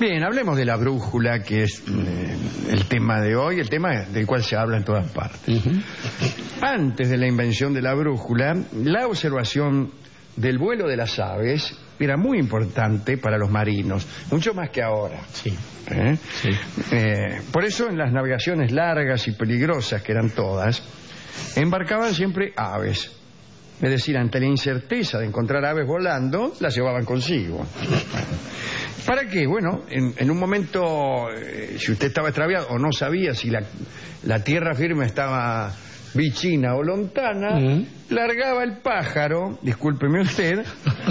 Bien, hablemos de la brújula, que es el tema de hoy, el tema del cual se habla en todas partes. Antes de la invención de la brújula, la observación del vuelo de las aves era muy importante para los marinos, mucho más que ahora. Sí. Sí. Por eso en las navegaciones largas y peligrosas, que eran todas, embarcaban siempre aves. Es decir, ante la incerteza de encontrar aves volando, las llevaban consigo. ¿Para qué? Bueno, en un momento, si usted estaba extraviado o no sabía si la tierra firme estaba vichina o lontana, largaba el pájaro, discúlpeme usted,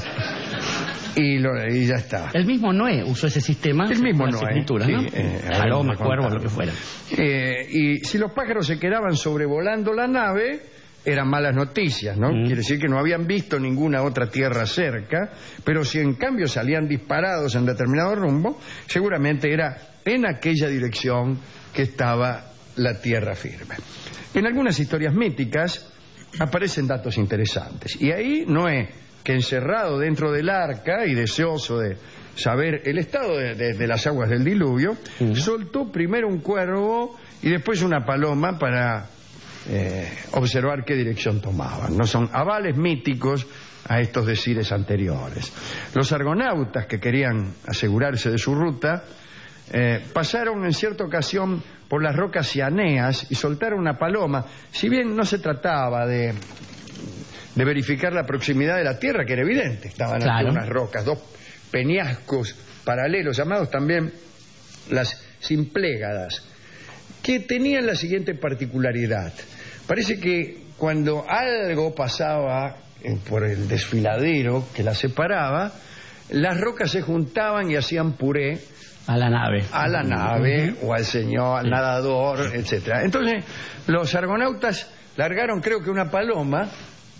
y ya está. El mismo Noé usó ese sistema. El mismo Noé. Escrituras, ¿no? Sí, Paloma, cuervo, lo que fuera. Y si los pájaros se quedaban sobrevolando la nave, eran malas noticias, ¿no? Quiere decir que no habían visto ninguna otra tierra cerca, pero si en cambio salían disparados en determinado rumbo, seguramente era en aquella dirección que estaba la tierra firme. En algunas historias míticas aparecen datos interesantes, y ahí Noé, que encerrado dentro del arca y deseoso de saber el estado de las aguas del diluvio, soltó primero un cuervo y después una paloma para observar qué dirección tomaban. No son avales míticos a estos decires anteriores. Los argonautas, que querían asegurarse de su ruta, pasaron en cierta ocasión por las rocas cianeas y soltaron una paloma. Si bien no se trataba de verificar la proximidad de la tierra, que era evidente, estaban aquí unas rocas, dos peñascos paralelos, llamados también las Symplegades, que tenían la siguiente particularidad. Parece que cuando algo pasaba por el desfiladero que las separaba, las rocas se juntaban y hacían puré a la nave. A la nave o al señor, al nadador, etcétera. Entonces, los argonautas largaron, creo que una paloma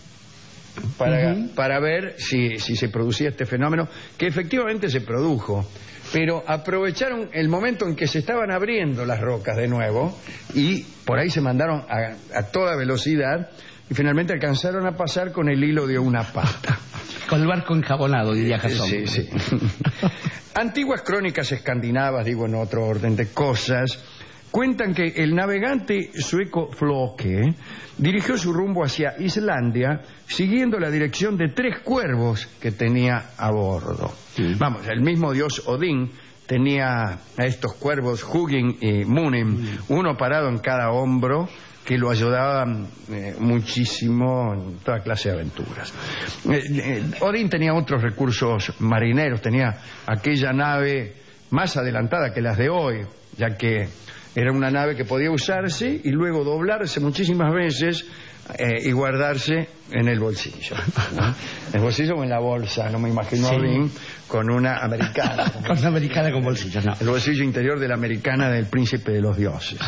para ver si se producía este fenómeno, que efectivamente se produjo. Pero aprovecharon el momento en que se estaban abriendo las rocas de nuevo y por ahí se mandaron a toda velocidad y finalmente alcanzaron a pasar con el hilo de una pata. Con el barco enjabonado, diría Jasón. Sí, sí. Antiguas crónicas escandinavas, digo en otro orden de cosas, cuentan que el navegante sueco Floke dirigió su rumbo hacia Islandia siguiendo la dirección de 3 cuervos que tenía a bordo. Vamos, el mismo dios Odín tenía a estos cuervos Hugin y Munin, uno parado en cada hombro, que lo ayudaban muchísimo en toda clase de aventuras. Odín tenía otros recursos marineros, tenía aquella nave más adelantada que las de hoy, ya que era una nave que podía usarse y luego doblarse muchísimas veces y guardarse en el bolsillo, ¿no? En el bolsillo o en la bolsa, no me imagino a Odín con una americana. Con una americana con bolsillos, no. El bolsillo interior de la americana del príncipe de los dioses.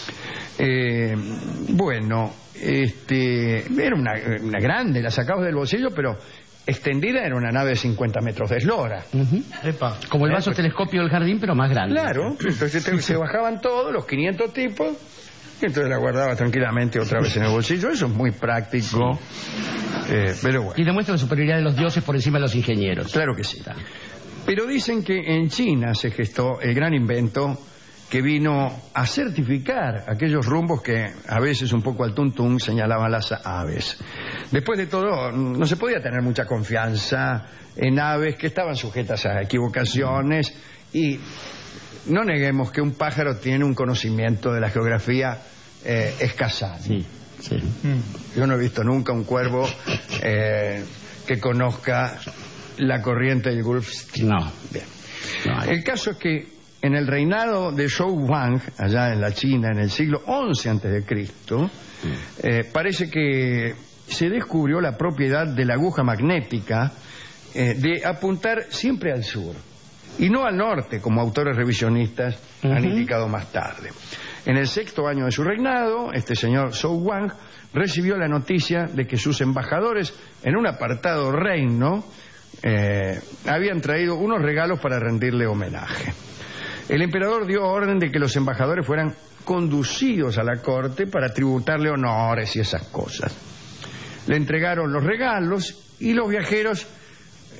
Bueno, era una grande, la sacabas del bolsillo, pero extendida era una nave de 50 metros de eslora. Como el vaso telescopio del jardín, pero más grande. Claro, entonces se bajaban todos, los 500 tipos, y entonces la guardaba tranquilamente otra vez en el bolsillo. Eso es muy práctico, pero bueno. Y demuestra la superioridad de los dioses por encima de los ingenieros. Claro que sí. Pero dicen que en China se gestó el gran invento que vino a certificar aquellos rumbos que a veces un poco al tuntún señalaban las aves. Después de todo, no se podía tener mucha confianza en aves que estaban sujetas a equivocaciones, y no neguemos que un pájaro tiene un conocimiento de la geografía escasado. Yo no he visto nunca un cuervo que conozca la corriente del Gulf Stream. No. Bien. El caso es que en el reinado de Zhou Wang, allá en la China, en el siglo XI a.C., parece que se descubrió la propiedad de la aguja magnética de apuntar siempre al sur y no al norte, como autores revisionistas han indicado más tarde. En el 6º año de su reinado, este señor Zhou Wang recibió la noticia de que sus embajadores en un apartado reino habían traído unos regalos para rendirle homenaje. El emperador dio orden de que los embajadores fueran conducidos a la corte para tributarle honores y esas cosas. Le entregaron los regalos y los viajeros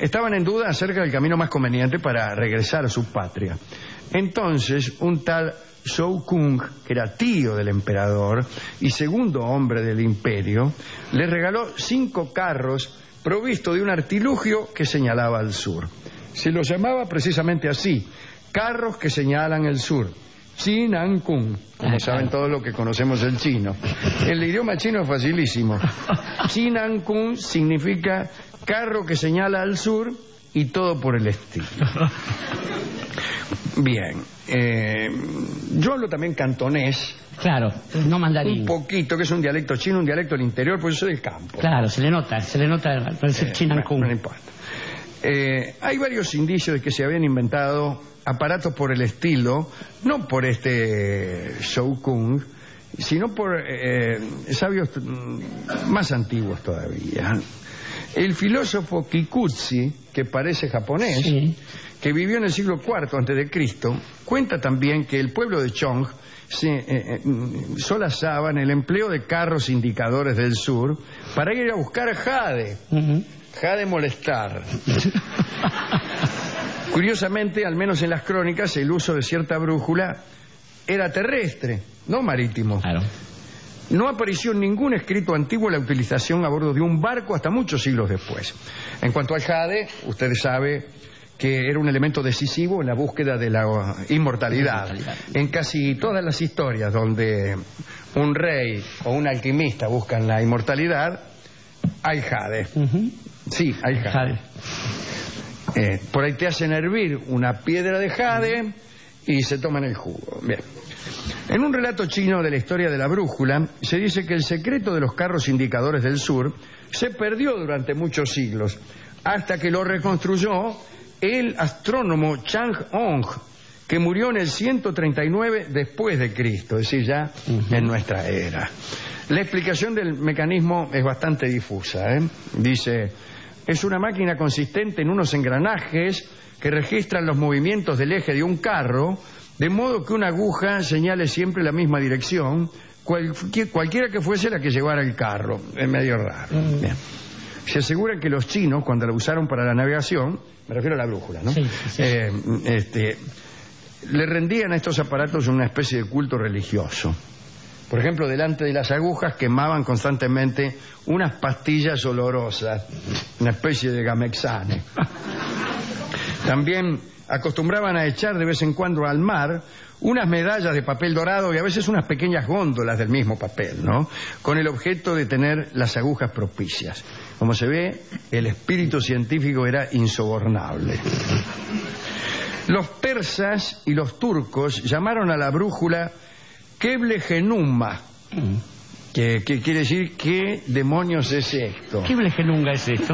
estaban en duda acerca del camino más conveniente para regresar a su patria. Entonces, un tal Shou Kung, que era tío del emperador y segundo hombre del imperio, le regaló 5 carros provistos de un artilugio que señalaba al sur. Se los llamaba precisamente así, carros que señalan el sur. Chinan Kung, como saben todos los que conocemos el chino. El idioma chino es facilísimo. Chinan Kung significa carro que señala al sur y todo por el estilo. Bien, yo hablo también cantonés. Claro, no mandarín. Un poquito, que es un dialecto chino, un dialecto del interior, pues yo soy del campo. Claro, se le nota el Chinan Kung. No importa. Hay varios indicios de que se habían inventado aparatos por el estilo, no por este Shou Kung, sino por sabios más antiguos todavía. El filósofo Kikuchi, que parece japonés, sí, que vivió en el siglo IV a.C., cuenta también que el pueblo de Chong se solazaba en el empleo de carros indicadores del sur para ir a buscar jade. Jade molestar. Curiosamente, al menos en las crónicas, el uso de cierta brújula era terrestre, no marítimo. Claro. No apareció en ningún escrito antiguo la utilización a bordo de un barco hasta muchos siglos después. En cuanto al jade, usted sabe que era un elemento decisivo en la búsqueda de la inmortalidad. En casi todas las historias donde un rey o un alquimista buscan la inmortalidad, hay jade. Sí, hay jade. Por ahí te hacen hervir una piedra de jade y se toman el jugo. Bien. En un relato chino de la historia de la brújula se dice que el secreto de los carros indicadores del sur se perdió durante muchos siglos, hasta que lo reconstruyó el astrónomo Chang-Hong, que murió en el 139 después de Cristo, es decir, ya en nuestra era. La explicación del mecanismo es bastante difusa, Dice, es una máquina consistente en unos engranajes que registran los movimientos del eje de un carro, de modo que una aguja señale siempre la misma dirección, cualquiera que fuese la que llevara el carro. Es medio raro. Bien. Se asegura que los chinos, cuando la usaron para la navegación, me refiero a la brújula, ¿no? Sí. Le rendían a estos aparatos una especie de culto religioso. Por ejemplo, delante de las agujas quemaban constantemente unas pastillas olorosas, una especie de gamexane. También acostumbraban a echar de vez en cuando al mar unas medallas de papel dorado y a veces unas pequeñas góndolas del mismo papel, ¿no? Con el objeto de tener las agujas propicias. Como se ve, el espíritu científico era insobornable. Los persas y los turcos llamaron a la brújula Keble Genuma, que quiere decir ¿qué demonios es esto? ¿Keble Genunga es esto?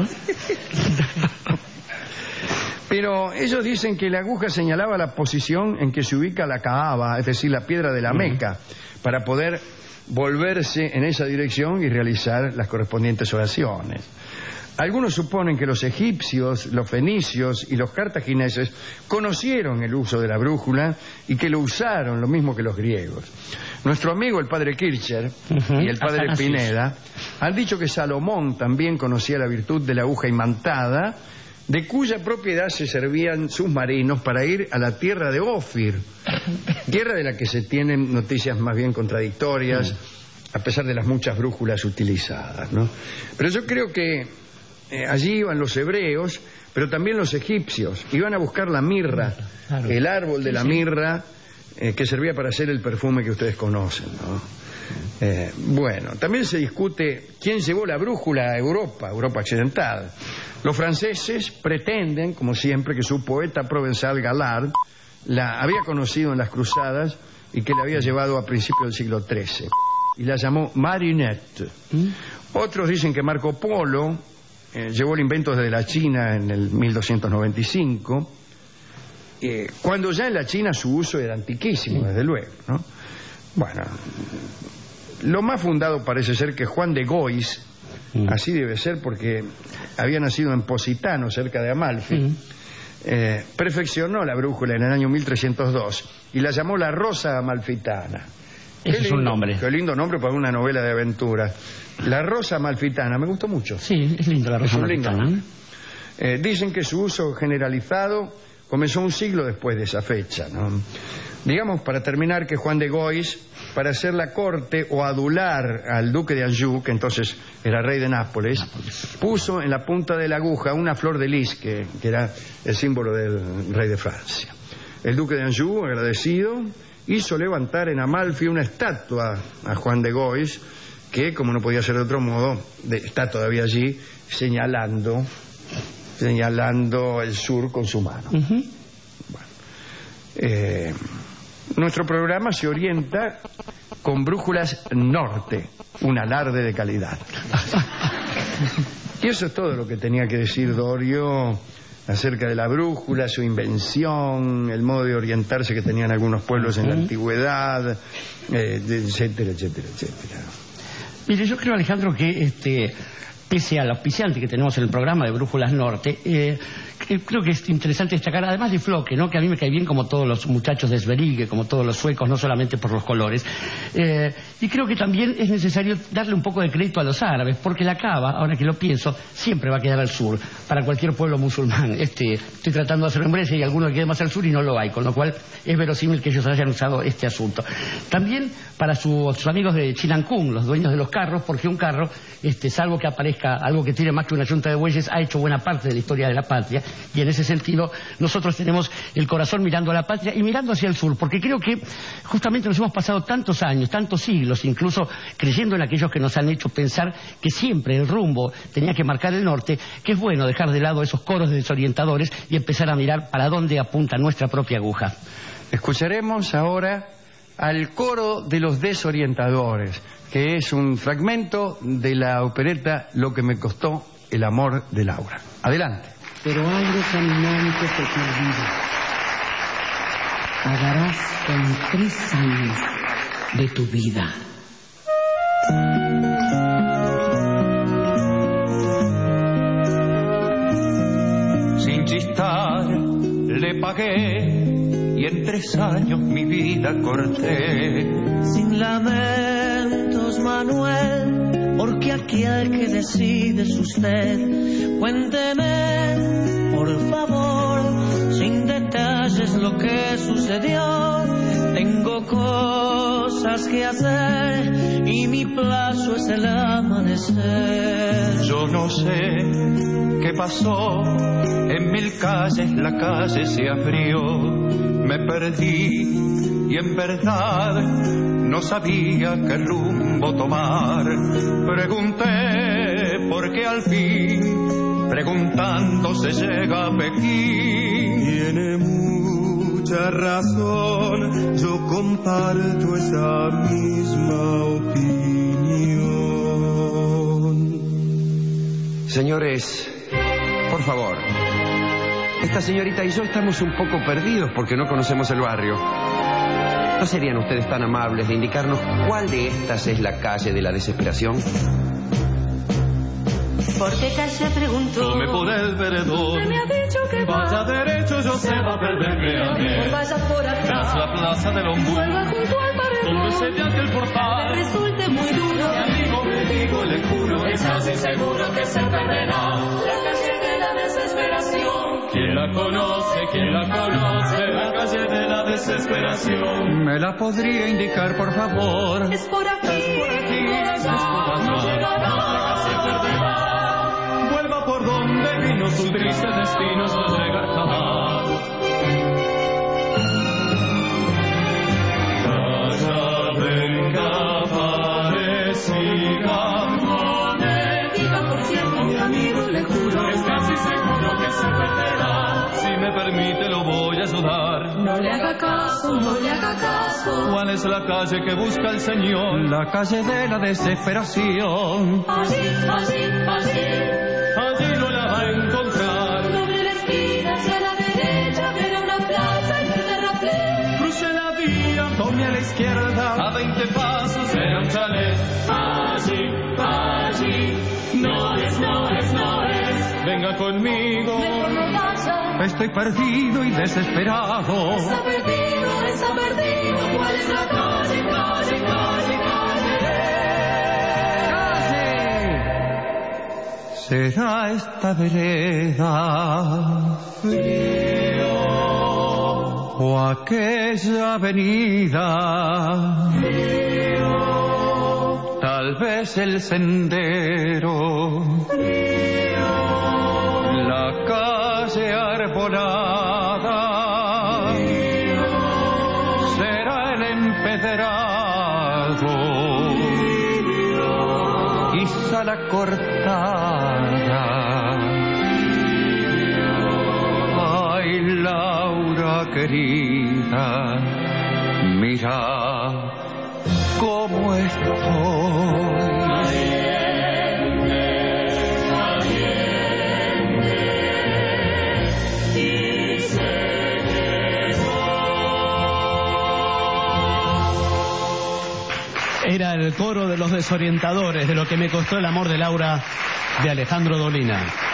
Pero ellos dicen que la aguja señalaba la posición en que se ubica la Kaaba, es decir, la piedra de la Meca, para poder volverse en esa dirección y realizar las correspondientes oraciones. Algunos suponen que los egipcios, los fenicios y los cartagineses conocieron el uso de la brújula y que lo usaron, lo mismo que los griegos. Nuestro amigo el padre Kircher y el padre Pineda han dicho que Salomón también conocía la virtud de la aguja imantada, de cuya propiedad se servían sus marinos para ir a la tierra de Ofir, tierra de la que se tienen noticias más bien contradictorias, a pesar de las muchas brújulas utilizadas, ¿no? Pero yo creo que allí iban los hebreos, pero también los egipcios. Iban a buscar la mirra, el árbol de la mirra, que servía para hacer el perfume que ustedes conocen, ¿no? Bueno, también se discute quién llevó la brújula a Europa occidental. Los franceses pretenden, como siempre, que su poeta provenzal Galard la había conocido en las cruzadas y que la había llevado a principios del siglo XIII y la llamó Marinette. Otros dicen que Marco Polo llevó el invento desde la China en el 1295, cuando ya en la China su uso era antiquísimo, desde luego, ¿no? Bueno, lo más fundado parece ser que Juan de Gois, así debe ser porque había nacido en Positano, cerca de Amalfi, perfeccionó la brújula en el año 1302 y la llamó la Rosa Amalfitana. Ese es un nombre. Qué lindo nombre para una novela de aventura. La Rosa Amalfitana, me gustó mucho. Sí, es lindo la Rosa Amalfitana. Dicen que su uso generalizado comenzó un siglo después de esa fecha, ¿no? Digamos, para terminar, que Juan de Gois, para hacer la corte o adular al duque de Anjou, que entonces era rey de Nápoles, puso en la punta de la aguja una flor de lis, que era el símbolo del rey de Francia. El duque de Anjou, agradecido, hizo levantar en Amalfi una estatua a Juan de Gois, que, como no podía ser de otro modo, está todavía allí señalando el sur con su mano. Nuestro programa se orienta con Brújulas Norte, un alarde de calidad. Y eso es todo lo que tenía que decir Dorio acerca de la brújula, su invención, el modo de orientarse que tenían algunos pueblos en la antigüedad, etcétera, etcétera, etcétera. Mire, yo creo, Alejandro, que pese al auspiciante que tenemos en el programa de Brújulas Norte, creo que es interesante destacar, además de Floque, ¿no?, que a mí me cae bien como todos los muchachos de Sverige, como todos los suecos, no solamente por los colores, y creo que también es necesario darle un poco de crédito a los árabes, porque la Cava, ahora que lo pienso, siempre va a quedar al sur, para cualquier pueblo musulmán. Estoy tratando de hacer memoria y alguno que quede más al sur y no lo hay, con lo cual es verosímil que ellos hayan usado este asunto. También para sus amigos de Chinancún, los dueños de los carros, porque un carro, salvo que aparezca algo que tiene más que una yunta de bueyes, ha hecho buena parte de la historia de la patria, y en ese sentido nosotros tenemos el corazón mirando a la patria y mirando hacia el sur, porque creo que justamente nos hemos pasado tantos años, tantos siglos, incluso creyendo en aquellos que nos han hecho pensar que siempre el rumbo tenía que marcar el norte, que es bueno dejar de lado esos coros de desorientadores y empezar a mirar para dónde apunta nuestra propia aguja. Escucharemos ahora al coro de los desorientadores, que es un fragmento de la opereta Lo que me costó el amor de Laura. Adelante. Pero algo caminante te perdido. Pagarás con 3 años de tu vida. Sin chistar le pagué y en 3 años mi vida corté. Sin lamentos, Manuel, porque aquí el que decide es usted. Cuénteme, por favor, sin detalles lo que sucedió. Tengo cosas que hacer y mi plazo es el amanecer. Yo no sé qué pasó, en 1000 calles la calle se abrió. Me perdí y en verdad no sabía qué rumbo tomar. Pregunté por qué al fin, preguntando se llega a Pekín. Tiene mucha razón, yo comparto esa misma opinión. Señores, por favor. Esta señorita y yo estamos un poco perdidos porque no conocemos el barrio. ¿No serían ustedes tan amables de indicarnos cuál de estas es la calle de la desesperación? ¿Por qué calle preguntó? Tome por el veredor. Me ha dicho que vaya derecho, yo se va a perderme a mí. Vaya por atrás. Tras la plaza del Ombú. Vuelva junto al paredón. Donde se ve aquel portal. Me resulte muy duro. Mi amigo me digo, le juro, es casi seguro que se perderá. La calle de la desesperación. ¿Quién la conoce? ¿Quién la conoce? La calle de la desesperación. ¿Me la podría indicar, por favor? Es por aquí. Es por aquí. Es por allá. No llegará. La calle perderá. Vuelva por donde vino su triste destino, no llegar jamás. Calla, venga, pareciga. No me diga, por cierto, mi amigo, le juro. Es casi seguro que se perderá. Si me permite, lo voy a ayudar. No le haga caso, no le haga caso. ¿Cuál es la calle que busca el Señor? La calle de la desesperación. Allí, allí, allí. Allí no la va a encontrar. Doble la esquina hacia la derecha, verá una plaza y un terraplén. Cruce la vía, tome a la izquierda. A 20 pasos verá un chalet. Allí, allí. No es, no es, no es. Venga conmigo. Mejor no vaya. Estoy perdido y desesperado. Está perdido, está perdido. ¿Cuál es la calle, calle, calle, calle? será esta vereda? Frío. O aquella avenida. Frío. Tal vez el sendero. Frío. La calle arbolada. Frío. Será el empedrado. Frío. Quizá la cortada. Ay, Laura querida, mira cómo estoy. Era el coro de los desorientadores, de lo que me costó el amor de Laura, de Alejandro Dolina.